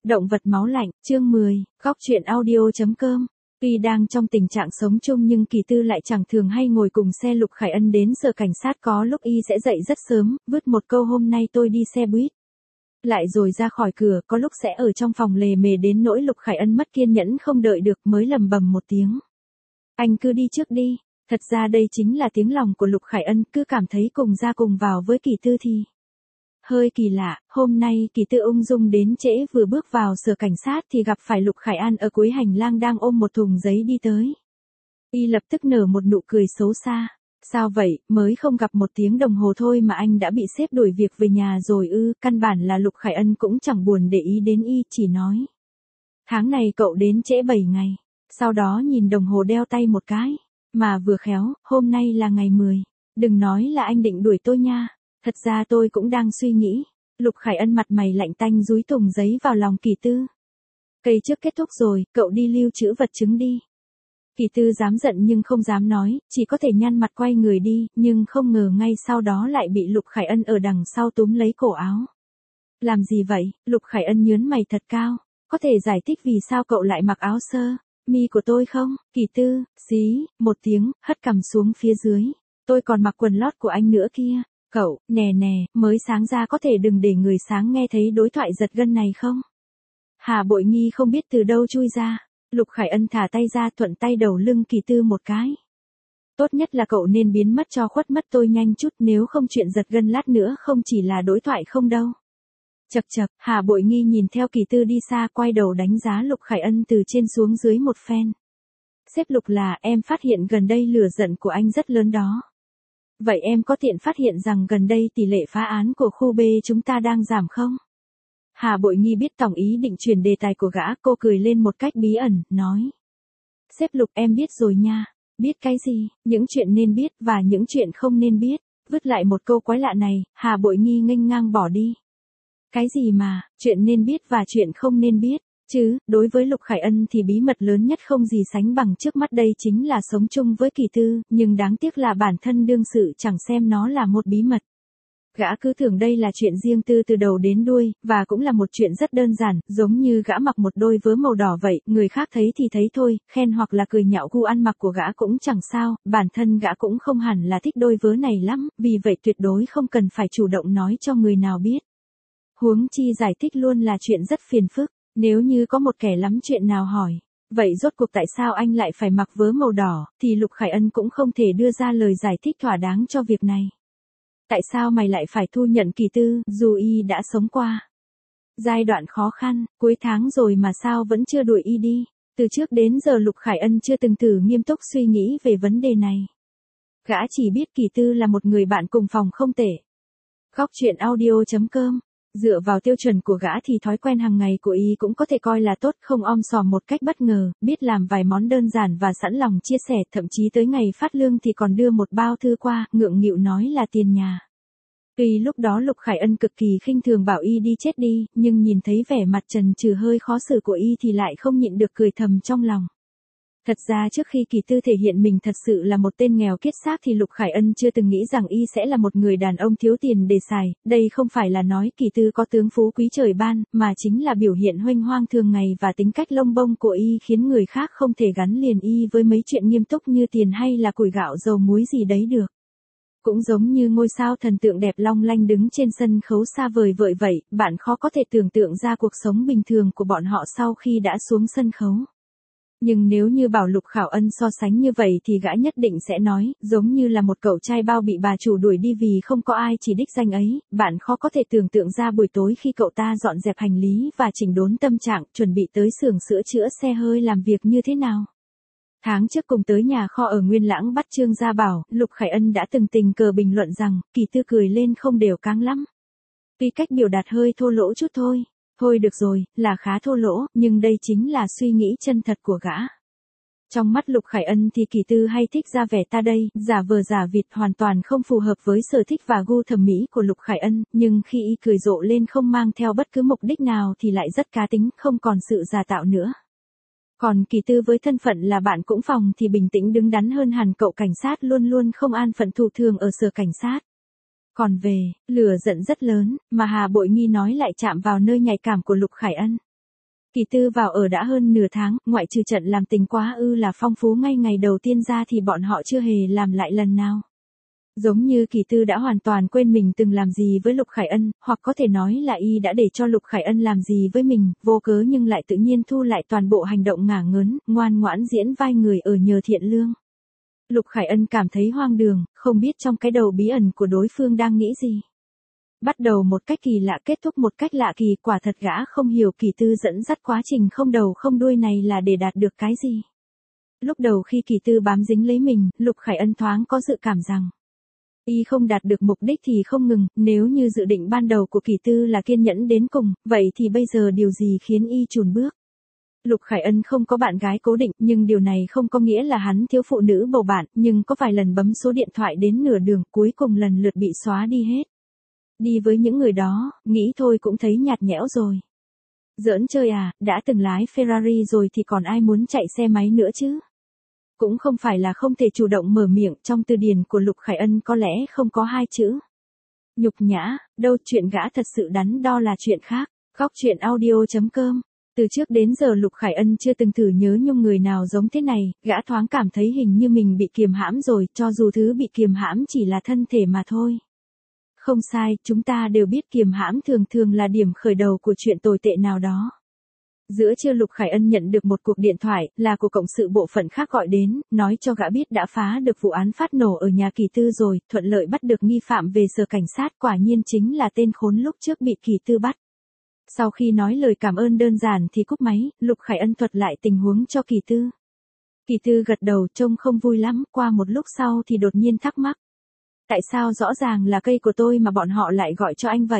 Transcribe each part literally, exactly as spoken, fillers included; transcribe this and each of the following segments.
Động vật máu lạnh, chương mười, góc truyện audio.com. Tuy đang trong tình trạng sống chung nhưng Kỳ Tư lại chẳng thường hay ngồi cùng xe Lục Khải Ân đến sở cảnh sát, có lúc y sẽ dậy rất sớm, vứt một câu hôm nay tôi đi xe buýt. Lại rồi ra khỏi cửa, có lúc sẽ ở trong phòng lề mề đến nỗi Lục Khải Ân mất kiên nhẫn không đợi được mới lầm bầm một tiếng. Anh cứ đi trước đi. Thật ra đây chính là tiếng lòng của Lục Khải Ân, cứ cảm thấy cùng ra cùng vào với Kỳ Tư thì hơi kỳ lạ. Hôm nay Kỳ Tư ung dung đến trễ, vừa bước vào sở cảnh sát thì gặp phải Lục Khải An ở cuối hành lang đang ôm một thùng giấy đi tới. Y lập tức nở một nụ cười xấu xa. Sao vậy, mới không gặp một tiếng đồng hồ thôi mà anh đã bị sếp đuổi việc về nhà rồi ư? Căn bản là Lục Khải Ân cũng chẳng buồn để ý đến y, chỉ nói: tháng này cậu đến trễ bảy ngày. Sau đó nhìn đồng hồ đeo tay một cái. Mà vừa khéo, hôm nay là ngày mười. Đừng nói là anh định đuổi tôi nha. Thật ra tôi cũng đang suy nghĩ. Lục Khải Ân mặt mày lạnh tanh dúi thùng giấy vào lòng Kỳ Tư. Cây trước kết thúc rồi, cậu đi lưu trữ vật chứng đi. Kỳ Tư dám giận nhưng không dám nói, chỉ có thể nhăn mặt quay người đi, nhưng không ngờ ngay sau đó lại bị Lục Khải Ân ở đằng sau túm lấy cổ áo. Làm gì vậy? Lục Khải Ân nhướng mày thật cao. Có thể giải thích vì sao cậu lại mặc áo sơ mi của tôi không? Kỳ Tư, xí, một tiếng, hất cằm xuống phía dưới. Tôi còn mặc quần lót của anh nữa kia. Cậu, nè nè, mới sáng ra có thể đừng để người sáng nghe thấy đối thoại giật gân này không? Hà Bội Nghi không biết từ đâu chui ra. Lục Khải Ân thả tay ra, thuận tay đầu lưng Kỳ Tư một cái. Tốt nhất là cậu nên biến mất cho khuất mất tôi nhanh chút, nếu không chuyện giật gân lát nữa không chỉ là đối thoại không đâu. Chậc chậc, Hà Bội Nghi nhìn theo Kỳ Tư đi xa, quay đầu đánh giá Lục Khải Ân từ trên xuống dưới một phen. Sếp Lục, là em phát hiện gần đây lửa giận của anh rất lớn đó. Vậy em có tiện phát hiện rằng gần đây tỷ lệ phá án của khu B chúng ta đang giảm không? Hà Bội Nghi biết tổng ý định chuyển đề tài của gã, cô cười lên một cách bí ẩn, nói: Sếp Lục, em biết rồi nha. Biết cái gì? Những chuyện nên biết và những chuyện không nên biết. Vứt lại một câu quái lạ này, Hà Bội Nghi nghênh ngang bỏ đi. Cái gì mà, chuyện nên biết và chuyện không nên biết? Chứ, đối với Lục Khải Ân thì bí mật lớn nhất không gì sánh bằng trước mắt đây chính là sống chung với Kỳ Tư, nhưng đáng tiếc là bản thân đương sự chẳng xem nó là một bí mật. Gã cứ tưởng đây là chuyện riêng tư từ đầu đến đuôi, và cũng là một chuyện rất đơn giản, giống như gã mặc một đôi vớ màu đỏ vậy, người khác thấy thì thấy thôi, khen hoặc là cười nhạo gu ăn mặc của gã cũng chẳng sao, bản thân gã cũng không hẳn là thích đôi vớ này lắm, vì vậy tuyệt đối không cần phải chủ động nói cho người nào biết. Huống chi giải thích luôn là chuyện rất phiền phức. Nếu như có một kẻ lắm chuyện nào hỏi, vậy rốt cuộc tại sao anh lại phải mặc vớ màu đỏ, thì Lục Khải Ân cũng không thể đưa ra lời giải thích thỏa đáng cho việc này. Tại sao mày lại phải thu nhận Kỳ Tư, dù y đã sống qua giai đoạn khó khăn, cuối tháng rồi mà sao vẫn chưa đuổi y đi? Từ trước đến giờ Lục Khải Ân chưa từng thử nghiêm túc suy nghĩ về vấn đề này. Gã chỉ biết Kỳ Tư là một người bạn cùng phòng không tệ. Góc truyện audio.com. Dựa vào tiêu chuẩn của gã thì thói quen hàng ngày của y cũng có thể coi là tốt, không om sòm một cách bất ngờ, biết làm vài món đơn giản và sẵn lòng chia sẻ, thậm chí tới ngày phát lương thì còn đưa một bao thư qua, ngượng nghịu nói là tiền nhà. Tuy lúc đó Lục Khải Ân cực kỳ khinh thường bảo y đi chết đi, nhưng nhìn thấy vẻ mặt trần trừ hơi khó xử của y thì lại không nhịn được cười thầm trong lòng. Thật ra trước khi Kỳ Tư thể hiện mình thật sự là một tên nghèo kiết xác thì Lục Khải Ân chưa từng nghĩ rằng y sẽ là một người đàn ông thiếu tiền để xài, đây không phải là nói Kỳ Tư có tướng phú quý trời ban, mà chính là biểu hiện huênh hoang thường ngày và tính cách lông bông của y khiến người khác không thể gắn liền y với mấy chuyện nghiêm túc như tiền hay là củi gạo dầu muối gì đấy được. Cũng giống như ngôi sao thần tượng đẹp long lanh đứng trên sân khấu xa vời vợi vậy, bạn khó có thể tưởng tượng ra cuộc sống bình thường của bọn họ sau khi đã xuống sân khấu. Nhưng nếu như bảo Lục Khải Ân so sánh như vậy thì gã nhất định sẽ nói, giống như là một cậu trai bao bị bà chủ đuổi đi vì không có ai chỉ đích danh ấy, bạn khó có thể tưởng tượng ra buổi tối khi cậu ta dọn dẹp hành lý và chỉnh đốn tâm trạng, chuẩn bị tới xưởng sửa chữa xe hơi làm việc như thế nào. Tháng trước cùng tới nhà kho ở Nguyên Lãng bắt Trương Gia Bảo, Lục Khải Ân đã từng tình cờ bình luận rằng, Kỳ Tư cười lên không đều cáng lắm. Tuy cách biểu đạt hơi thô lỗ chút thôi. Thôi được rồi, là khá thô lỗ, nhưng đây chính là suy nghĩ chân thật của gã. Trong mắt Lục Khải Ân thì Kỳ Tư hay thích ra vẻ ta đây, giả vờ giả vịt, hoàn toàn không phù hợp với sở thích và gu thẩm mỹ của Lục Khải Ân, nhưng khi y cười rộ lên không mang theo bất cứ mục đích nào thì lại rất cá tính, không còn sự giả tạo nữa. Còn Kỳ Tư với thân phận là bạn cũng phòng thì bình tĩnh đứng đắn hơn hẳn cậu cảnh sát luôn luôn không an phận thủ thường ở sở cảnh sát. Còn về, lửa giận rất lớn, mà Hà Bội Nghi nói lại chạm vào nơi nhạy cảm của Lục Khải Ân. Kỳ Tư vào ở đã hơn nửa tháng, ngoại trừ trận làm tình quá ư là phong phú ngay ngày đầu tiên ra thì bọn họ chưa hề làm lại lần nào. Giống như Kỳ Tư đã hoàn toàn quên mình từng làm gì với Lục Khải Ân, hoặc có thể nói là y đã để cho Lục Khải Ân làm gì với mình, vô cớ nhưng lại tự nhiên thu lại toàn bộ hành động ngả ngớn, ngoan ngoãn diễn vai người ở nhờ thiện lương. Lục Khải Ân cảm thấy hoang đường, không biết trong cái đầu bí ẩn của đối phương đang nghĩ gì. Bắt đầu một cách kỳ lạ, kết thúc một cách lạ kỳ, quả thật gã không hiểu Kỳ Tư dẫn dắt quá trình không đầu không đuôi này là để đạt được cái gì. Lúc đầu khi Kỳ Tư bám dính lấy mình, Lục Khải Ân thoáng có dự cảm rằng y không đạt được mục đích thì không ngừng, nếu như dự định ban đầu của Kỳ Tư là kiên nhẫn đến cùng, vậy thì bây giờ điều gì khiến y chùn bước? Lục Khải Ân không có bạn gái cố định, nhưng điều này không có nghĩa là hắn thiếu phụ nữ bầu bạn, nhưng có vài lần bấm số điện thoại đến nửa đường, cuối cùng lần lượt bị xóa đi hết. Đi với những người đó, nghĩ thôi cũng thấy nhạt nhẽo rồi. Giỡn chơi à, đã từng lái Ferrari rồi thì còn ai muốn chạy xe máy nữa chứ? Cũng không phải là không thể chủ động mở miệng, trong từ điển của Lục Khải Ân có lẽ không có hai chữ nhục nhã, đâu chuyện gã thật sự đắn đo là chuyện khác. Góc truyện audio chấm com. Từ trước đến giờ Lục Khải Ân chưa từng thử nhớ nhung người nào giống thế này, gã thoáng cảm thấy hình như mình bị kiềm hãm rồi, cho dù thứ bị kiềm hãm chỉ là thân thể mà thôi. Không sai, chúng ta đều biết kiềm hãm thường thường là điểm khởi đầu của chuyện tồi tệ nào đó. Giữa trưa Lục Khải Ân nhận được một cuộc điện thoại, là của cộng sự bộ phận khác gọi đến, nói cho gã biết đã phá được vụ án phát nổ ở nhà Kỳ Tư rồi, thuận lợi bắt được nghi phạm về sở cảnh sát, quả nhiên chính là tên khốn lúc trước bị Kỳ Tư bắt. Sau khi nói lời cảm ơn đơn giản thì cúp máy, Lục Khải Ân thuật lại tình huống cho Kỳ Tư. Kỳ Tư gật đầu, trông không vui lắm, qua một lúc sau thì đột nhiên thắc mắc. Tại sao rõ ràng là cây của tôi mà bọn họ lại gọi cho anh vậy?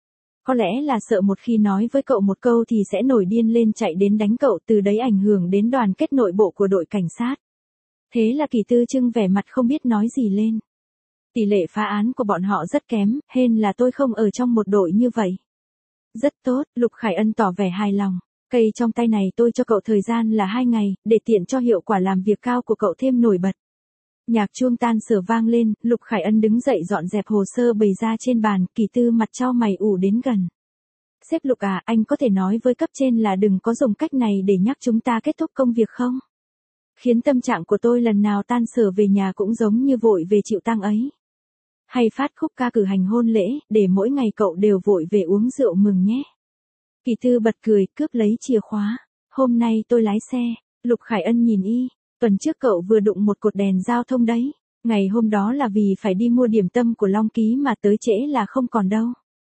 Có lẽ là sợ một khi nói với cậu một câu thì sẽ nổi điên lên chạy đến đánh cậu, từ đấy ảnh hưởng đến đoàn kết nội bộ của đội cảnh sát. Thế là Kỳ Tư trưng vẻ mặt không biết nói gì lên. Tỷ lệ phá án của bọn họ rất kém, hên là tôi không ở trong một đội như vậy. Rất tốt, Lục Khải Ân tỏ vẻ hài lòng. Cây trong tay này tôi cho cậu thời gian là hai ngày, để tiện cho hiệu quả làm việc cao của cậu thêm nổi bật. Nhạc chuông tan sở vang lên, Lục Khải Ân đứng dậy dọn dẹp hồ sơ bày ra trên bàn, Kỳ Tư mặt chau mày ủ đến gần. Sếp Lục à, anh có thể nói với cấp trên là đừng có dùng cách này để nhắc chúng ta kết thúc công việc không? Khiến tâm trạng của tôi lần nào tan sở về nhà cũng giống như vội về chịu tang ấy. Hay phát khúc ca cử hành hôn lễ, để mỗi ngày cậu đều vội về uống rượu mừng nhé. Kỳ Tư bật cười, cướp lấy chìa khóa. Hôm nay tôi lái xe. Lục Khải Ân nhìn y. Tuần trước cậu vừa đụng một cột đèn giao thông đấy. Ngày hôm đó là vì phải đi mua điểm tâm của Long Ký mà tới trễ là không còn đâu.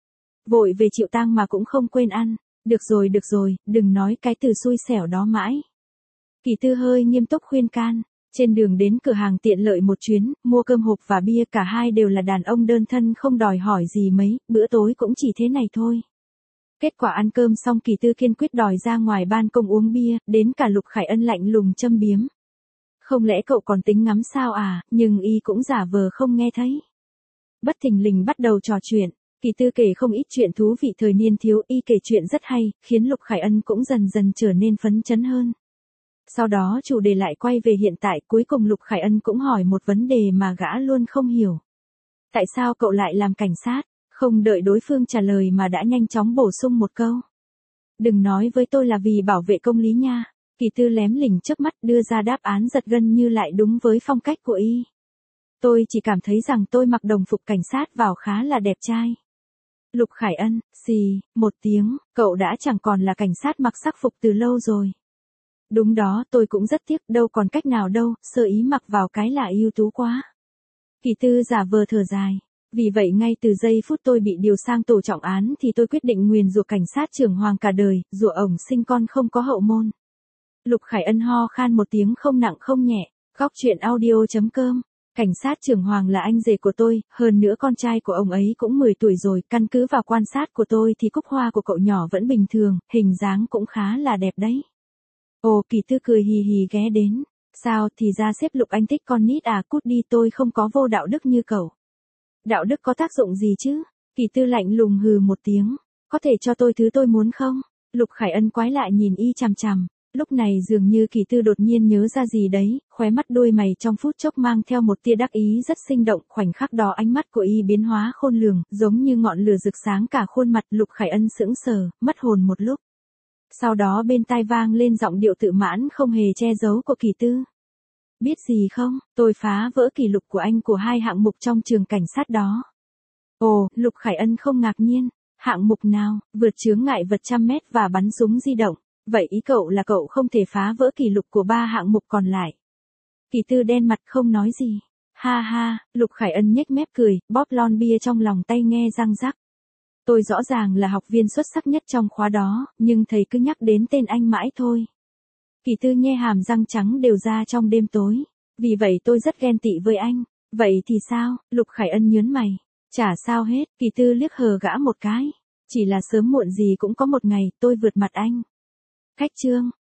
Vội về chịu tang mà cũng không quên ăn. Được rồi được rồi, đừng nói cái từ xui xẻo đó mãi. Kỳ Tư hơi nghiêm túc khuyên can. Trên đường đến cửa hàng tiện lợi một chuyến, mua cơm hộp và bia, cả hai đều là đàn ông đơn thân không đòi hỏi gì mấy, bữa tối cũng chỉ thế này thôi. Kết quả ăn cơm xong Kỳ Tư kiên quyết đòi ra ngoài ban công uống bia, đến cả Lục Khải Ân lạnh lùng châm biếm. Không lẽ cậu còn tính ngắm sao à, nhưng y cũng giả vờ không nghe thấy. Bất thình lình bắt đầu trò chuyện, Kỳ Tư kể không ít chuyện thú vị thời niên thiếu, y kể chuyện rất hay, khiến Lục Khải Ân cũng dần dần trở nên phấn chấn hơn. Sau đó chủ đề lại quay về hiện tại, cuối cùng Lục Khải Ân cũng hỏi một vấn đề mà gã luôn không hiểu. Tại sao cậu lại làm cảnh sát? Không đợi đối phương trả lời mà đã nhanh chóng bổ sung một câu. Đừng nói với tôi là vì bảo vệ công lý nha. Kỳ Tư lém lỉnh chớp mắt đưa ra đáp án giật gân như lại đúng với phong cách của y. Tôi chỉ cảm thấy rằng tôi mặc đồng phục cảnh sát vào khá là đẹp trai. Lục Khải Ân, xì, một tiếng, cậu đã chẳng còn là cảnh sát mặc sắc phục từ lâu rồi. Đúng đó, tôi cũng rất tiếc, đâu còn cách nào đâu, sơ ý mặc vào cái là ưu tú quá. Kỳ Tư giả vờ thở dài. Vì vậy ngay từ giây phút tôi bị điều sang tổ trọng án thì tôi quyết định nguyền rủa cảnh sát trưởng Hoàng cả đời, rủa ổng sinh con không có hậu môn. Lục Khải Ân ho khan một tiếng không nặng không nhẹ. Góc truyện audio chấm com. Cảnh sát trưởng Hoàng là anh rể của tôi, hơn nữa con trai của ông ấy cũng mười tuổi rồi, căn cứ vào quan sát của tôi thì cúc hoa của cậu nhỏ vẫn bình thường, hình dáng cũng khá là đẹp đấy. Ồ, Kỳ Tư cười hì hì ghé đến. Sao, thì ra sếp Lục anh thích con nít à, cút đi, tôi không có vô đạo đức như cậu. Đạo đức có tác dụng gì chứ? Kỳ Tư lạnh lùng hừ một tiếng. Có thể cho tôi thứ tôi muốn không? Lục Khải Ân quái lại nhìn y chằm chằm. Lúc này dường như Kỳ Tư đột nhiên nhớ ra gì đấy, khóe mắt đôi mày trong phút chốc mang theo một tia đắc ý rất sinh động, khoảnh khắc đó ánh mắt của y biến hóa khôn lường, giống như ngọn lửa rực sáng cả khuôn mặt. Lục Khải Ân sững sờ, mất hồn một lúc. Sau đó bên tai vang lên giọng điệu tự mãn không hề che giấu của Kỳ Tư. Biết gì không, tôi phá vỡ kỷ lục của anh của hai hạng mục trong trường cảnh sát đó. Ồ, Lục Khải Ân không ngạc nhiên. Hạng mục nào, vượt chướng ngại vật trăm mét và bắn súng di động. Vậy ý cậu là cậu không thể phá vỡ kỷ lục của ba hạng mục còn lại. Kỳ Tư đen mặt không nói gì. Ha ha, Lục Khải Ân nhếch mép cười, bóp lon bia trong lòng tay nghe răng rắc. Tôi rõ ràng là học viên xuất sắc nhất trong khóa đó, nhưng thầy cứ nhắc đến tên anh mãi thôi. Kỳ Tư nhe hàm răng trắng đều ra trong đêm tối. Vì vậy tôi rất ghen tị với anh. Vậy thì sao? Lục Khải Ân nhớn mày. Chả sao hết, Kỳ Tư liếc hờ gã một cái. Chỉ là sớm muộn gì cũng có một ngày tôi vượt mặt anh. Khách trương,